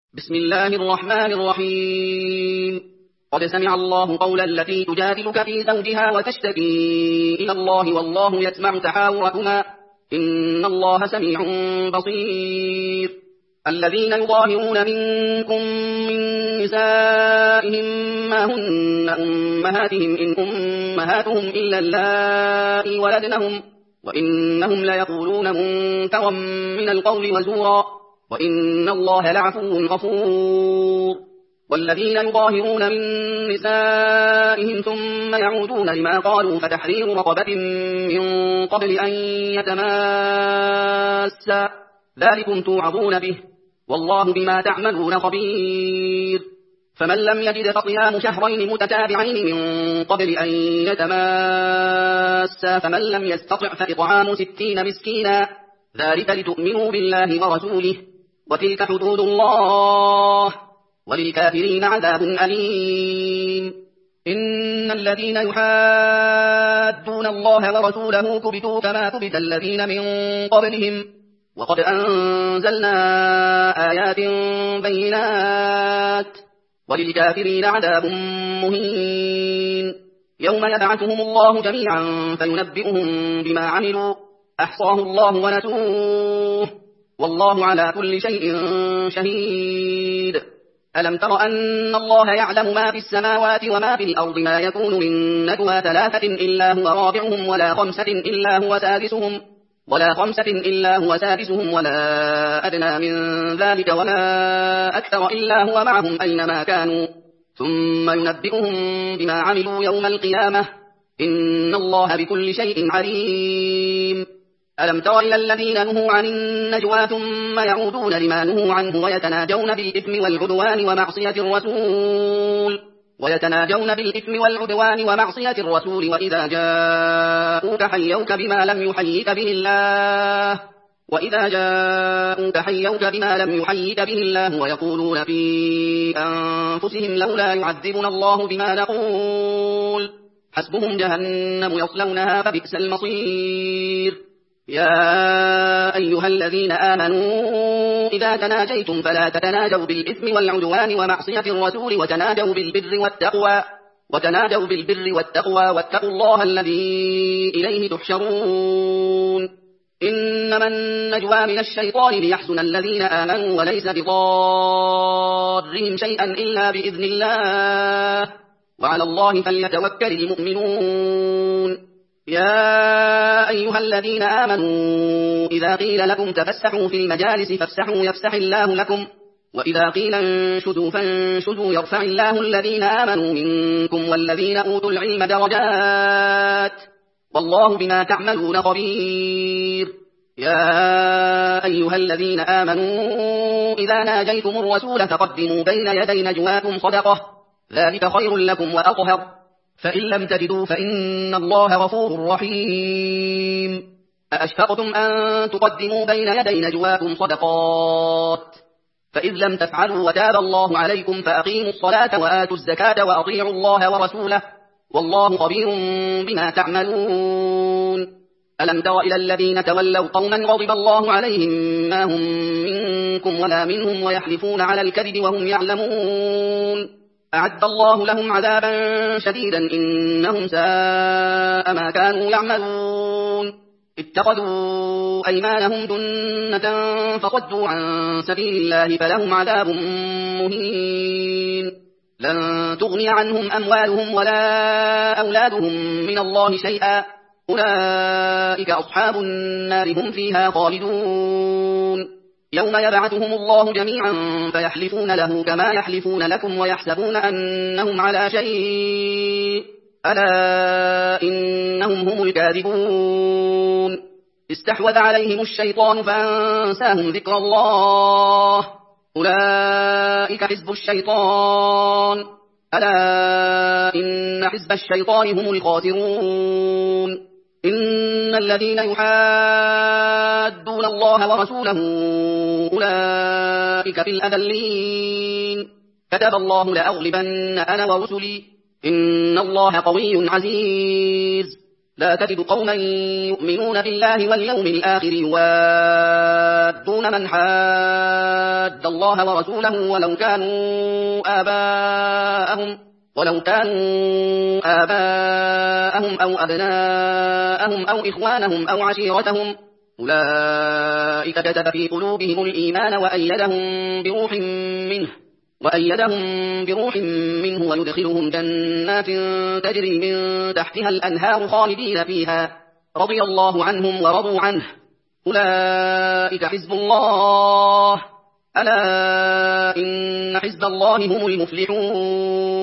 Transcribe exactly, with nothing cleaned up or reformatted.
بسم الله الرحمن الرحيم. قد سمع الله قول التي تجادلك في زوجها وتشتكي إلى الله والله يسمع تحاوركما إن الله سميع بصير. الذين يظاهرون منكم من نسائهم ما هن أمهاتهم إن أمهاتهم إلا اللائي ولدنهم وإنهم ليقولون منكرا من القول وزورا وإن الله لعفو غفور. والذين يظاهرون من نسائهم ثم يعودون لما قالوا فتحرير رقبة من قبل أن يتماسا ذلكم توعظون به والله بما تعملون خبير. فمن لم يجد فصيام شهرين متتابعين من قبل أن يتماسا فمن لم يستطع فإطعام ستين مسكينا ذلك لتؤمنوا بالله ورسوله وتلك حدود الله وللكافرين عذاب أليم. إن الذين يحادون الله ورسوله كبتوا كما كبت الذين من قبلهم وقد أنزلنا آيات بينات وللكافرين عذاب مهين. يوم يبعثهم الله جميعا فينبئهم بما عملوا أحصاه الله ونسوه والله على كل شيء شهيد. ألم تر أن الله يعلم ما في السماوات وما في الأرض ما يكون من نجوى ثلاثة إلا هو رابعهم ولا خمسة إلا هو سادسهم ولا خمسة إلا هو سادسهم ولا أدنى من ذلك ولا أكثر إلا هو معهم أينما كانوا ثم ينبئهم بما عملوا يوم القيامة إن الله بكل شيء عليم. ألم تر إلى الذين نهوا عن النجوى ثم يعودون لما نهوا عنه ويتناجون بالإثم والعدوان ومعصية الرسول ويتناجون بالإثم والعدوان ومعصية الرسول وإذا جاءوك حيوك بما لم يحيك به الله وإذا جاءوك حيوك بما لم يحيك به الله ويقولون في أنفسهم لولا يعذبنا الله بما نقول حسبهم جهنم يصلونها فبئس المصير. يا أيها الذين آمنوا إذا تناجيتم فلا تتناجوا بالإثم والعدوان ومعصية الرسول وتناجوا بالبر والتقوى وتناجوا بالبر والتقوى واتقوا الله الذي إليه تحشرون. إنما النجوى من الشيطان ليحزن الذين آمنوا وليس بضارهم شيئا إلا بإذن الله وعلى الله فليتوكل المؤمنون. يا أيها الذين آمنوا إذا قيل لكم تفسحوا في المجالس فافسحوا يفسح الله لكم وإذا قيل انشزوا فانشزوا يرفع الله الذين آمنوا منكم والذين أوتوا العلم درجات والله بما تعملون خبير. يا أيها الذين آمنوا إذا ناجيتم الرسول فقدموا بين يدي نجواكم صدقة ذلك خير لكم وأطهر فإن لم تجدوا فإن الله غفور رحيم. أأشفقتم أن تقدموا بين يدي نجواكم صدقات فإذ لم تفعلوا وتاب الله عليكم فأقيموا الصلاة وآتوا الزكاة وأطيعوا الله ورسوله والله خبير بما تعملون. ألم تر إلى الذين تولوا قوما غضب الله عليهم ما هم منكم ولا منهم ويحلفون على الكذب وهم يعلمون أعد الله لهم عذابا شديدا إنهم ساء ما كانوا يعملون. اتخذوا أيمانهم جنة فصدوا عن سبيل الله فلهم عذاب مهين. لن تغني عنهم أموالهم ولا أولادهم من الله شيئا أولئك أصحاب النار هم فيها خالدون. يوم يبعثهم الله جميعا فيحلفون له كما يحلفون لكم ويحسبون أنهم على شيء ألا إنهم هم الكاذبون. استحوذ عليهم الشيطان فأنساهم ذكر الله أولئك حزب الشيطان ألا إن حزب الشيطان هم الخاسرون. إن الذين يحادون الله ورسوله أولئك في الأذلين كتب الله لأغلبن أنا ورسلي إن الله قوي عزيز. لا تجد قوما يؤمنون بالله واليوم الآخر يوادون من حاد الله ورسوله ولو كانوا آباءهم ولو كانوا آباءهم أو أبناءهم أو إخوانهم أو عشيرتهم أولئك كتب في قلوبهم الإيمان وأيدهم بروح منه وأيدهم بروح منه ويدخلهم جنات تجري من تحتها الأنهار خالدين فيها رضي الله عنهم ورضوا عنه أولئك حزب الله ألا إن حزب الله هم المفلحون